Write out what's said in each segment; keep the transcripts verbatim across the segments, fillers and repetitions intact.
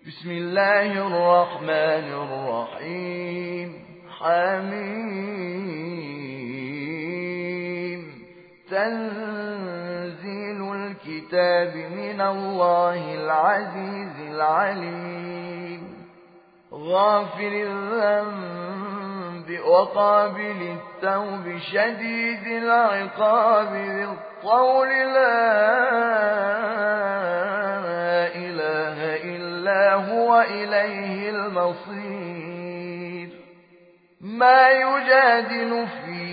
بسم الله الرحمن الرحيم حميم تنزيل الكتاب من الله العزيز العليم غافر الذنب وقابل التوب شديد العقاب ذي الطول لا إله إلا هو إليه المصير ما يجادل في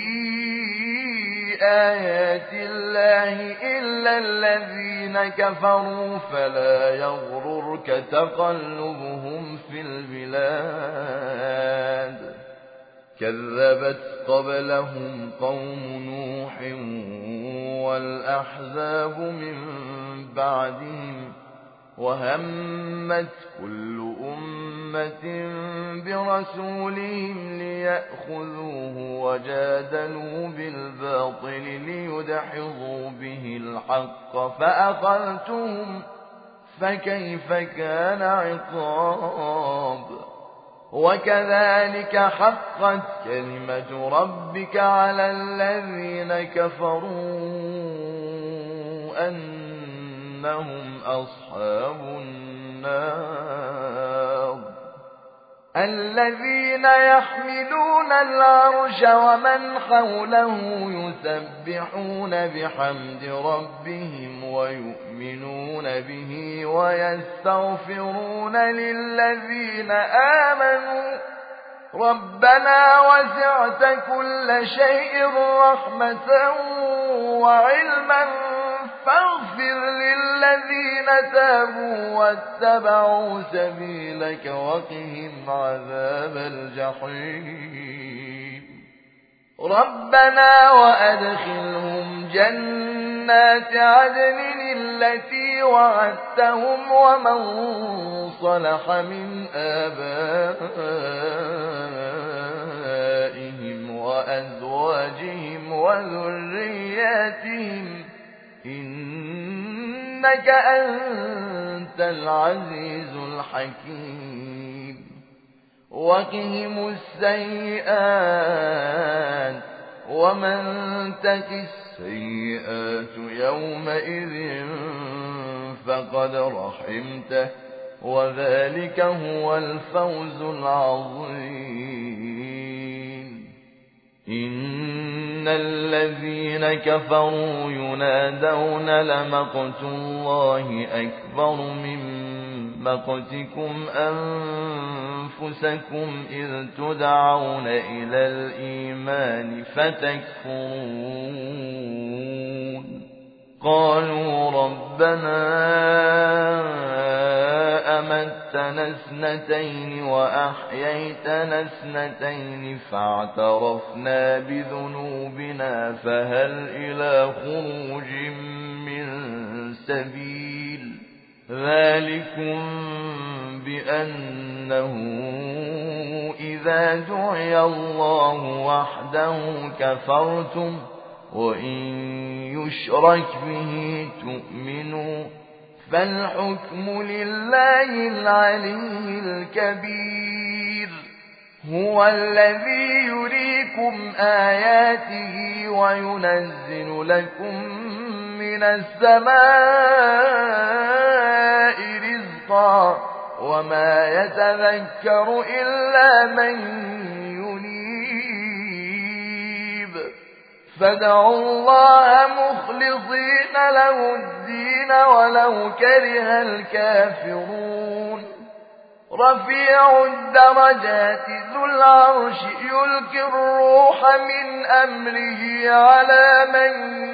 آيات الله إلا الذين كفروا فلا يغررك تقلبهم في البلاد كذبت قبلهم قوم نوح والأحزاب من بعدهم وهمت كل أمة برسولهم ليأخذوه وجادلوا بالباطل ليدحضوا به الحق فأخذتهم فكيف كان عقاب وكذلك حقت كلمة ربك على الذين كفروا أنهم أصحاب النار الذين يحملون العرش ومن حوله يسبحون بحمد ربهم ويؤمنون به ويستغفرون للذين آمنوا ربنا وسعت كل شيء رحمة وعلما فاغفر للذين تابوا واتبعوا سبيلك وقهم عذاب الجحيم ربنا وأدخلهم جنات عدن التي وعدتهم ومن صلح من آبائهم وأزواجهم وذرياتهم إنك أنت العزيز الحكيم وقهم السيئات ومن تك السيئات يومئذ فقد رحمته وذلك هو الفوز العظيم إن الذين كفروا ينادون لمقت الله أكبر من مقتكم أنفسكم إذ تدعون إلى الإيمان فتكفرون قالوا ربنا أمتنا اثنتين وأحييتنا اثنتين فاعترفنا بذنوبنا فهل إلى خروج من سبيل ذلكم بأنه إذا دعي الله وحده كفرتم وإن يشرك به تؤمنوا فالحكم لله العلي الكبير هو الذي يريكم آياته وينزل لكم من السماء رزقا وما يتذكر إلا من ينيب فادعوا الله مخلصين له الدين ولو كره الكافرون رفيع الدرجات ذو العرش يلقي الروح من أمره على من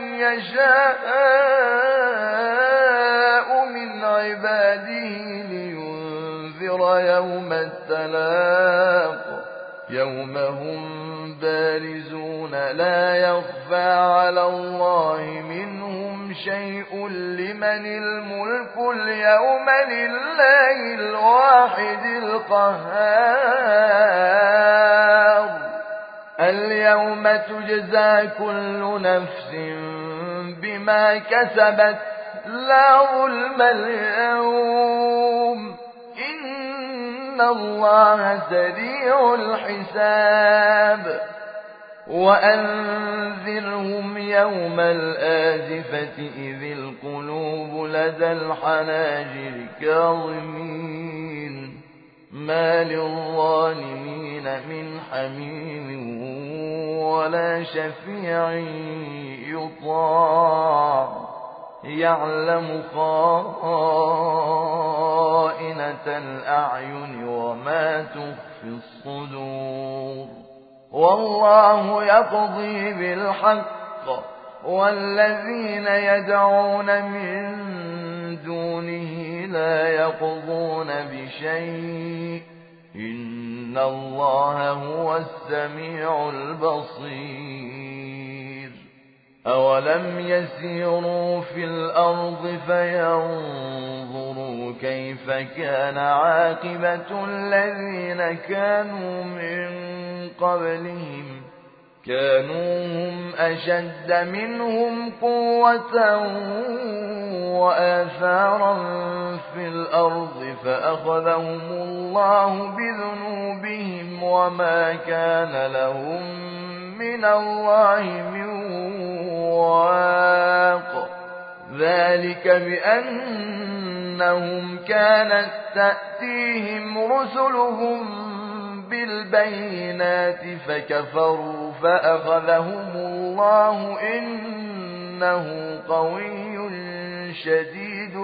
يشاء من عباده لينذر يوم التلاق يوم هم بارزون لا يخفى على الله منهم شيء لمن الملك اليوم لله الواحد القهار اليوم تجزى كل نفس بما كسبت لا ظلم اليوم إن الله سريع الحساب وأنذرهم يوم الآزفة إذ القلوب لدى الحناجر كاظمين ما للظالمين من حميم ولا شفيع يطاع يعلم خائنة الأعين وما تخفي الصدور والله يقضي بالحق والذين يدعون من دونه لا يقضون بشيء إن الله هو السميع البصير أولم يسيروا في الأرض فينظروا كيف كان عاقبة الذين كانوا من قبلهم كانوا هم أشد منهم قوة وآثارا في الأرض فأخذهم الله بذنوبهم وما كان لهم من الله من واق ذلك بأنهم كانت تأتيهم رسلهم بالبينات فكفروا فأخذهم الله إنه قوي شديد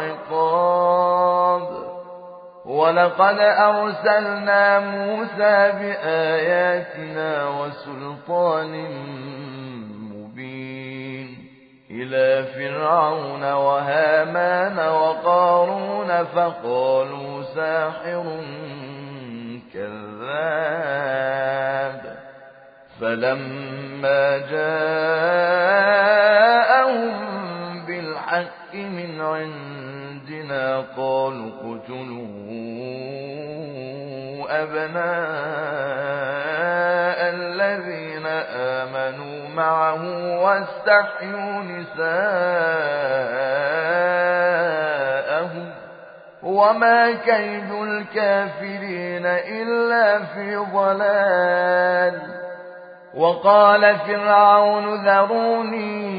العقاب ولقد أرسلنا موسى بآياتنا وسلطان مبين إلى فرعون وهامان وقارون فقالوا ساحر كذاب فلما جاءهم بالحق من عندنا قالوا اقتلوا أبناء الذين آمنوا معه واستحيوا نساءهم وما كيد الكافرين إلا في ضلال وقال فرعون ذروني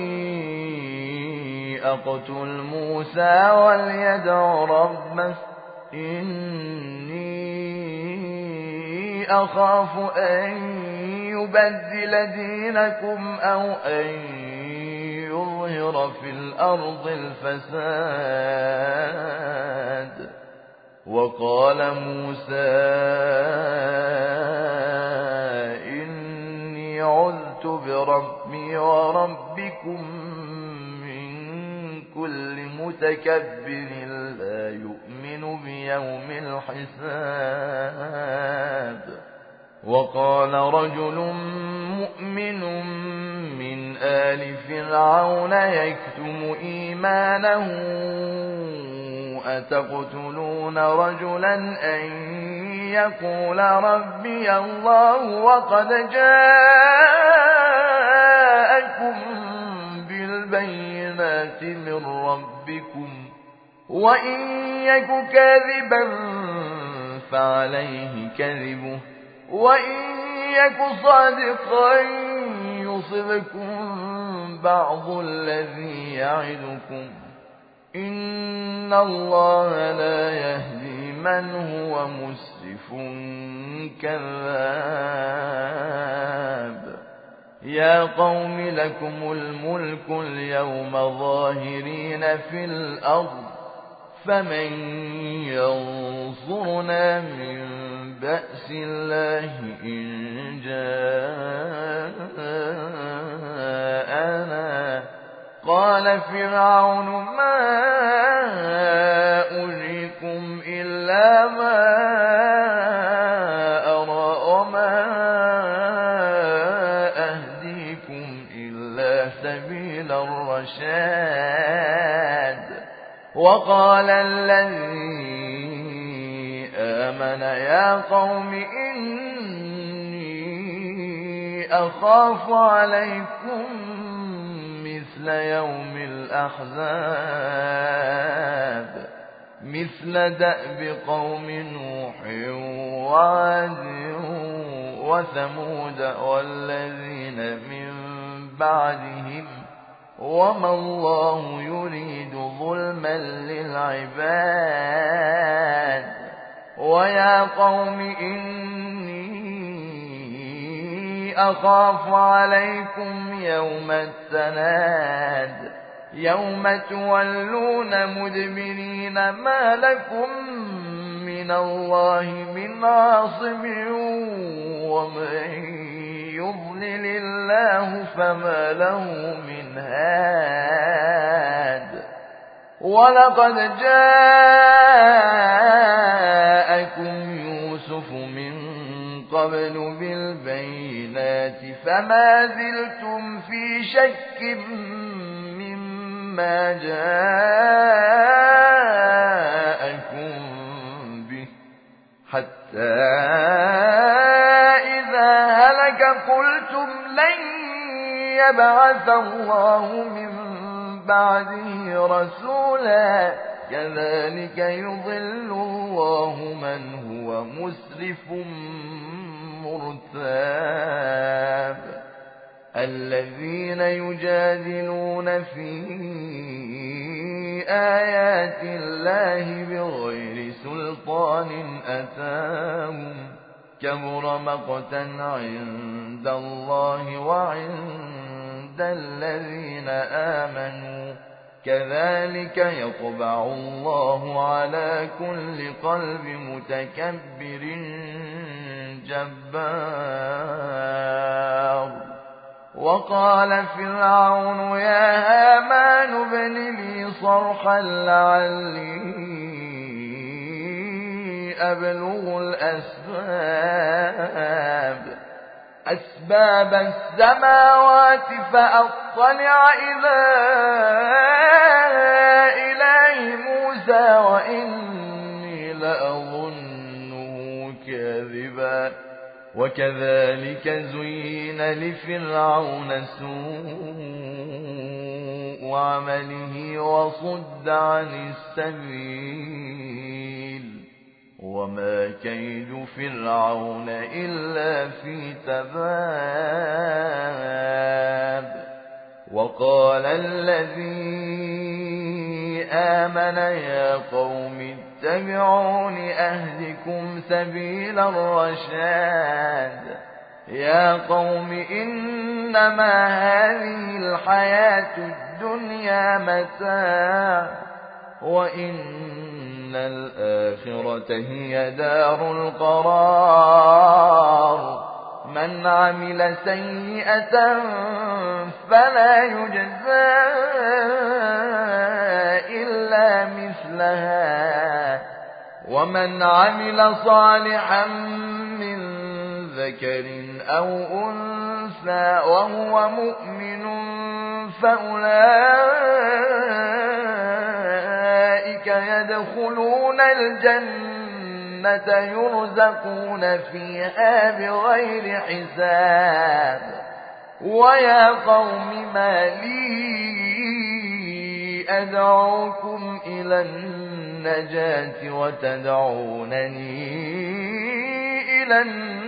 أقتل موسى وليدع ربه إني أخاف أن يبدل دينكم أو أن يظهر في الأرض الفساد وقال موسى إني عذت بربي وربكم من كل متكبر لا يؤمن بيوم الحساب وقال رجل مؤمن من آل فرعون يكتم إيمانه أتقتلون رجلا أن يقول ربي الله وقد جاءكم بالبينات من ربكم وإن يك كاذبا فعليه كذبه وإن يك صادقا يصبكم بعض الذي يعدكم إن الله لا يهدي من هو مسرف كذاب يا قوم لكم الملك اليوم ظاهرين في الأرض فمن ينصرنا من بأس الله إن جاءنا قال فرعون ما أريكم إلا ما أرى وما أهديكم إلا سبيل الرشاد وقال الذي آمن يا قوم إني أخاف عليكم مثل يوم الأحزاب مثل دأب قوم نوح وعاد وثمود والذين من بعدهم وما الله يريد ظلما للعباد ويا قوم إني أخاف عليكم يوم التناد يوم تولون مدبرين ما لكم من الله من عاصم ومن يضلل الله فما له من هاد ولقد جاءكم يوسف من قبل بالبينات فما زلتم في شك مما جاءكم به حتى إذا هلك قلتم لن يبعث الله من بعده رسولا كذلك يضل الله من هو مسرف مرتاب الذين يجادلون في آيات الله بغير سلطان أتاهم كبر مقتا عند الله وعند الذين آمنوا كذلك يطبع الله على كل قلب متكبر جبار وقال فرعون يا هامان ابن لي صرحا لعلي أبلغ الأسباب أسباب السماوات فأطلع إلى إله موسى وإني لأظنه كاذبا وكذلك زين لفرعون سوء عمله وصد عن السبيل وما كيد فرعون إلا في تباب وقال الذي آمن يا قوم اتبعون أهدكم سبيل الرشاد يا قوم إنما هذه الحياة الدنيا متاع وإن الآخرة هي دار القرار من عمل سيئة فلا يجزى إلا مثلها ومن عمل صالحا من ذكر أو أنثى وهو مؤمن فأولئك يدخلون الجنة يرزقون فيها بغير حساب ويا قوم ما لي أدعوكم إلى النجاة وتدعونني إلى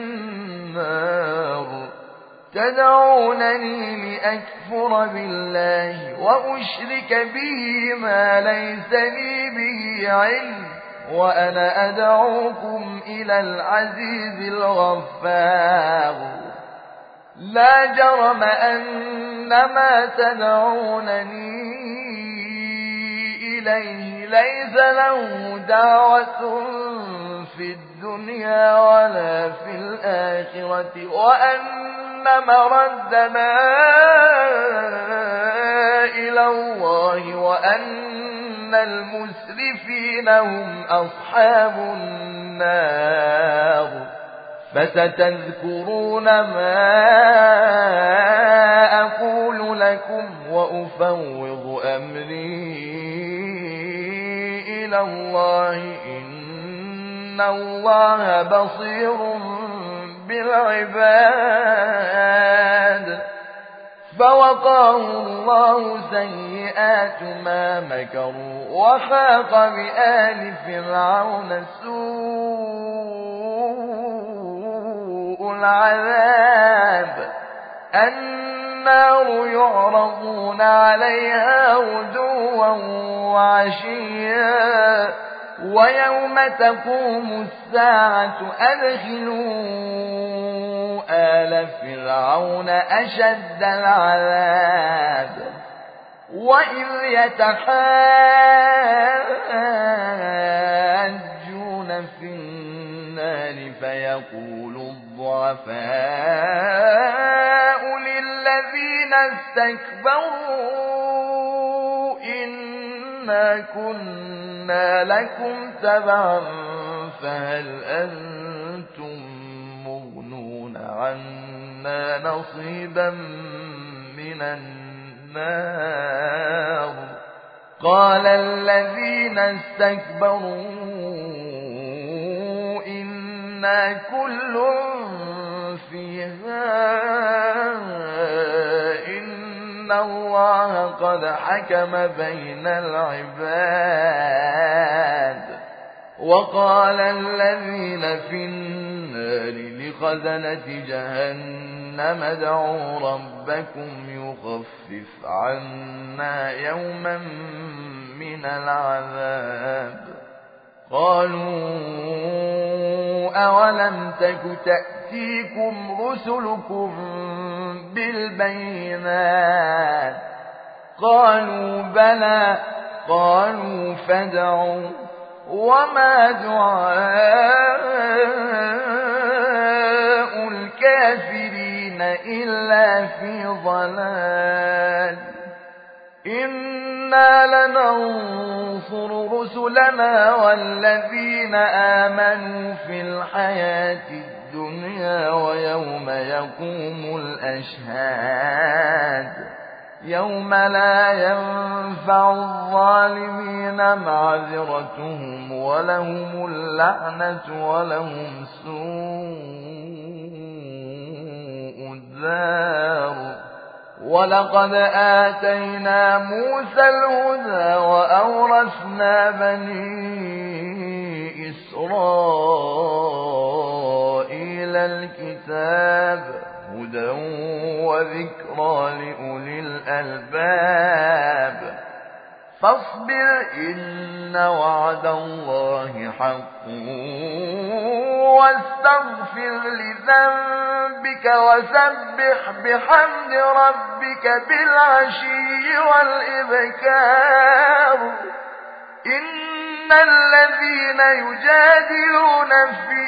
النار تدعونني لأكفر بالله وأشرك به ما ليس لي به علم وأنا أدعوكم إلى العزيز الغفار لا جرم أن ما تدعونني إليه ليس له دعوة في الدنيا ولا في الآخرة وأن مردنا إلى الله وأن المسرفين هم أصحاب النار فستذكرون ما أقول لكم وأفوض أمري إلى الله إن الله بصير بالعباد فوقاه الله سيئات ما مكروا وحاق بآل فرعون سوء العذاب النار يعرضون عليها غدوا وعشيا ويوم تقوم الساعة أدخلوا آل فرعون أشد العذاب وإذ يتحاجون في النار فيقول الضعفاء للذين استكبروا إنا كنا لكم تبعا فهل أنتم مغنون عنا نصيبا من النار قال الذين استكبروا إنا كل فيها إن الله قد حكم بين العباد وقال الذين في النار لخزنة جهنم ادعوا ربكم يخفف عنا يوما من العذاب قالوا أولم تك تأتيكم رسلكم بالبينات قالوا بلى قالوا فادعوا وما دعاء الكافرين إلا في ضلال إنا لننصر رسلنا والذين آمنوا في الحياة الدنيا ويوم يقوم الأشهاد يوم لا ينفع الظالمين معذرتهم ولهم اللعنة ولهم سوء الدار ولقد آتينا موسى الهدى وأورثنا بني إسرائيل الكتاب هدى وذكرى لأولي الألباب فاصبر إن وعد الله حق واستغفر لذنبك وسبح بحمد ربك بالعشي والإبكار إن الذين يجادلون في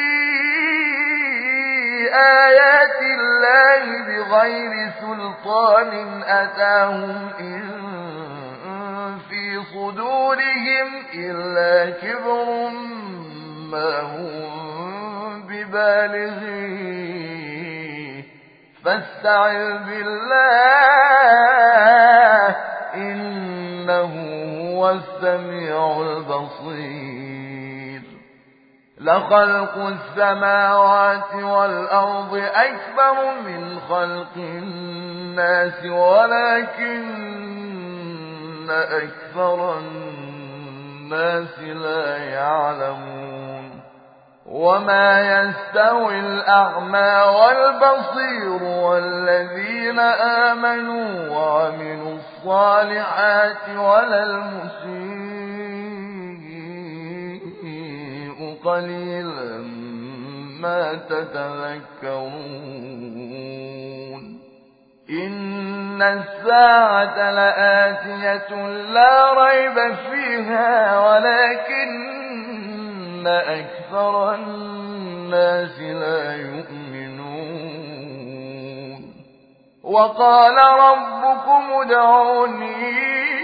آيات الله بغير سلطان أتاهم إن في صدورهم إلا كبر ما هم ببالغيه فاستعذ بالله إنه هو السميع البصير لخلق السماوات والأرض أكبر من خلق الناس ولكن أكثر الناس لا يعلمون وما يستوي الأعمى والبصير والذين آمنوا وعملوا الصالحات ولا المسيء قليلا ما تتذكرون إن الساعة لآتية لا ريب فيها ولكن أكثر الناس لا يؤمنون وقال ربكم ادعوني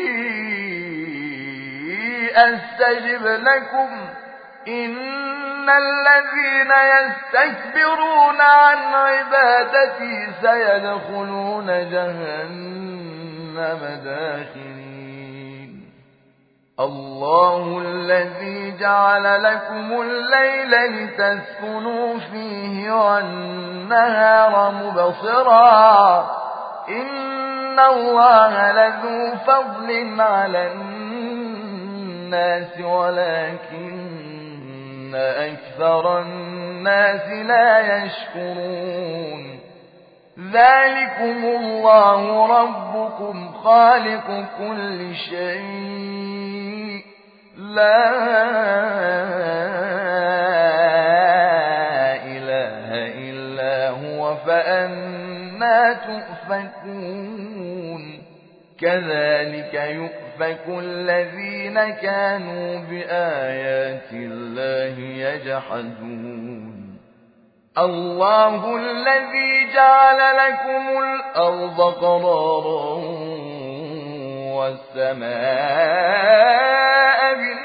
أستجب لكم إن الذين يستكبرون عن عبادتي سيدخلون جهنم داخرين الله الذي جعل لكم الليل لتسكنوا فيه والنهار مبصرا إن الله لذو فضل على الناس ولكن أكثر الناس لا يشكرون ذلكم الله ربكم خالق كل شيء لا إله إلا هو فأنا تؤفكون كذلك يؤفك الذين كانوا بآيات الله يجحدون الله الذي جعل لكم الأرض قرارا والسماء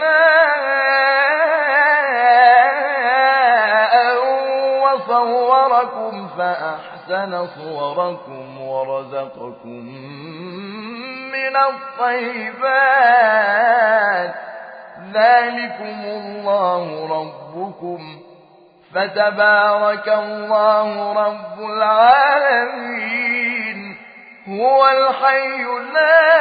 بناء وصوركم فأحسن صوركم ورزقكم من الطيبات ذلكم الله ربكم فتبارك الله رب العالمين هو الحي لا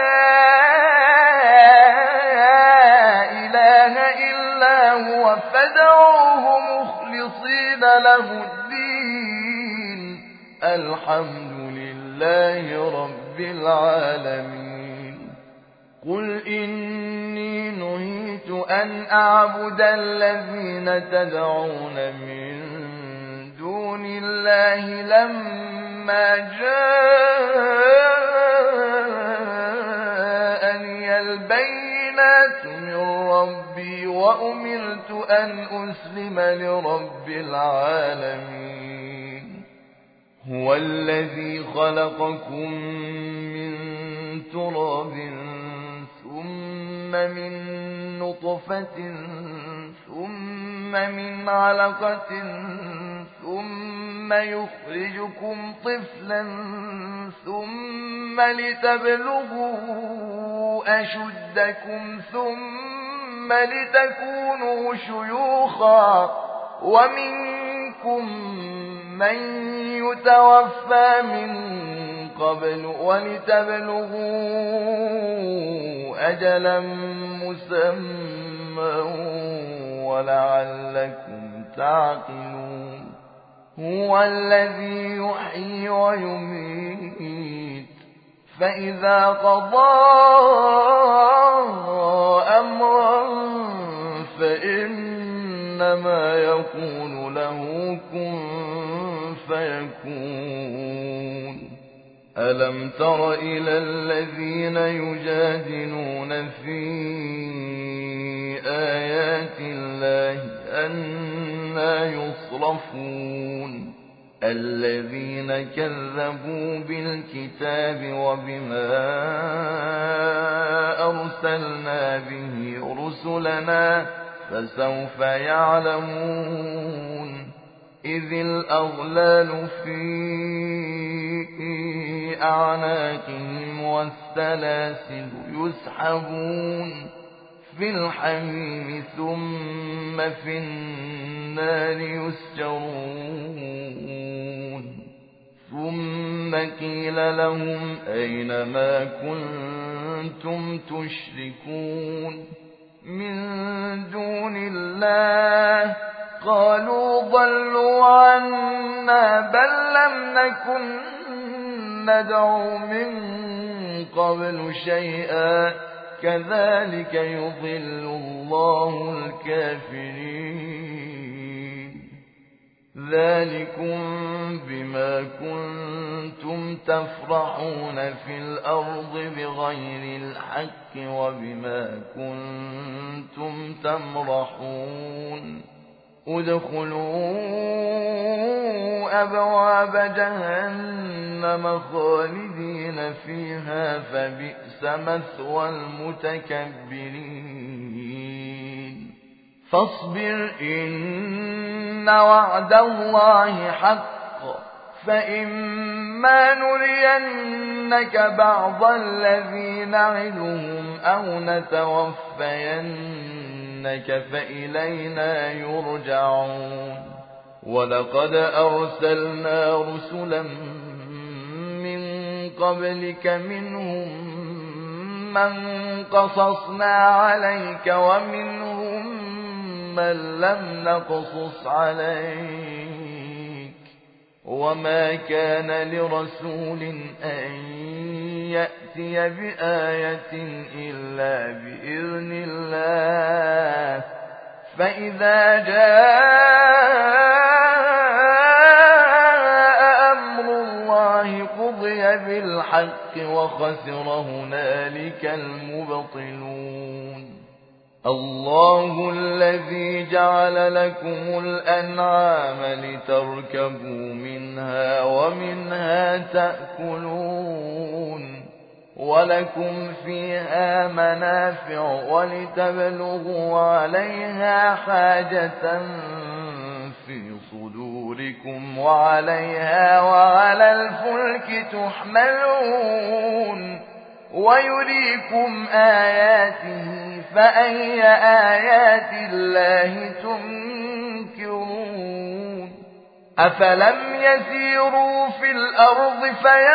إله إلا هو فادعوه مخلصين له الدين الحمد لله رب العالمين قل إني نهيت أن أعبد الذين تدعون من دون الله لما جاءني البينات من ربي وأمرت أن أسلم لرب العالمين هو الذي خلقكم من تراب ثم من نطفة ثم من علقة ثم يخرجكم طفلا ثم لتبلغوا أشدكم ثم لتكونوا شيوخا ومنكم من يتوفى من قبل ولتبلغوا أجلا مسمى ولعلكم تعقلون هو الذي يحيي ويميت فإذا قضى أمرا فإنما يقول له كن فيكون ألم تر إلى الذين يجادلون في آيات الله أنى يصرفون الذين كذبوا بالكتاب وبما أرسلنا به رسلنا فسوف يعلمون إذ الأغلال في أعناقهم والسلاسل يسحبون في الحميم ثم في النار يسجرون ثم قيل لهم أين ما كنتم تشركون من دون الله قالوا ضلوا عنا بل لم نكن ندعو من قبل شيئا كذلك يضل الله الكافرين ذلكم بما كنتم تفرحون في الأرض بغير الحق وبما كنتم تمرحون ادخلوا أبواب جهنم خالدين فيها فبئس مثوى المتكبرين فاصبر إن وعد الله حق فإما نرينك بعض الذي نعدهم أو نتوفينك فإلينا يرجعون ولقد أرسلنا رسلا من قبلك منهم من قصصنا عليك ومنهم من لم نقصص عليك وما كان لرسول أن يأتي بآية إلا بإذن الله فإذا جاء أمر الله قضي بالحق وخسر هنالك المبطلون الله الذي جعل لكم الأنعام لتركبوا منها ومنها تأكلون ولكم فيها منافع ولتبلغوا عليها حاجة في صدوركم وعليها وعلى الفلك تحملون ويريكم آياته فأي آيات الله تنكرون أفلم يسيروا في الأرض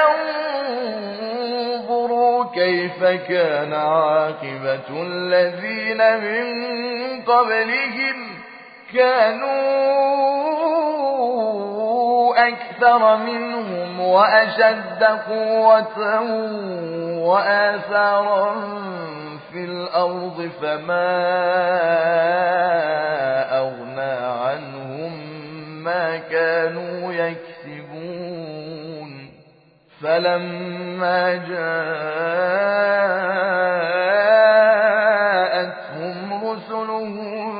فينظروا كيف كان عاقبة الذين من قبلهم كانوا أكثر منهم وأشد قوة وآثارا في الأرض فما أغنى عنهم ما كانوا يكسبون فلما جاءتهم رسلهم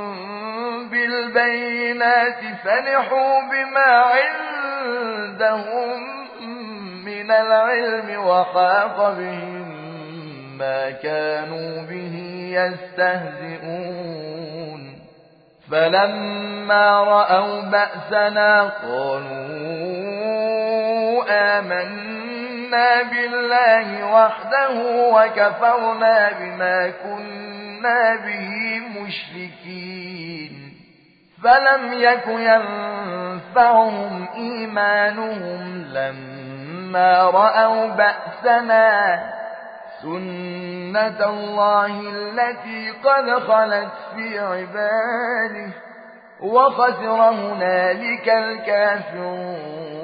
بالبينات فرحوا بما عندهم من العلم وحاق بهم ما كانوا به يستهزئون فلما رأوا بأسنا قالوا آمنا بالله وحده وكفرنا بما كنا به مشركين فلم يك ينفعهم إيمانهم لما رأوا بأسنا سنة الله التي قد خلت في عباده وخسر هنالك الكافرون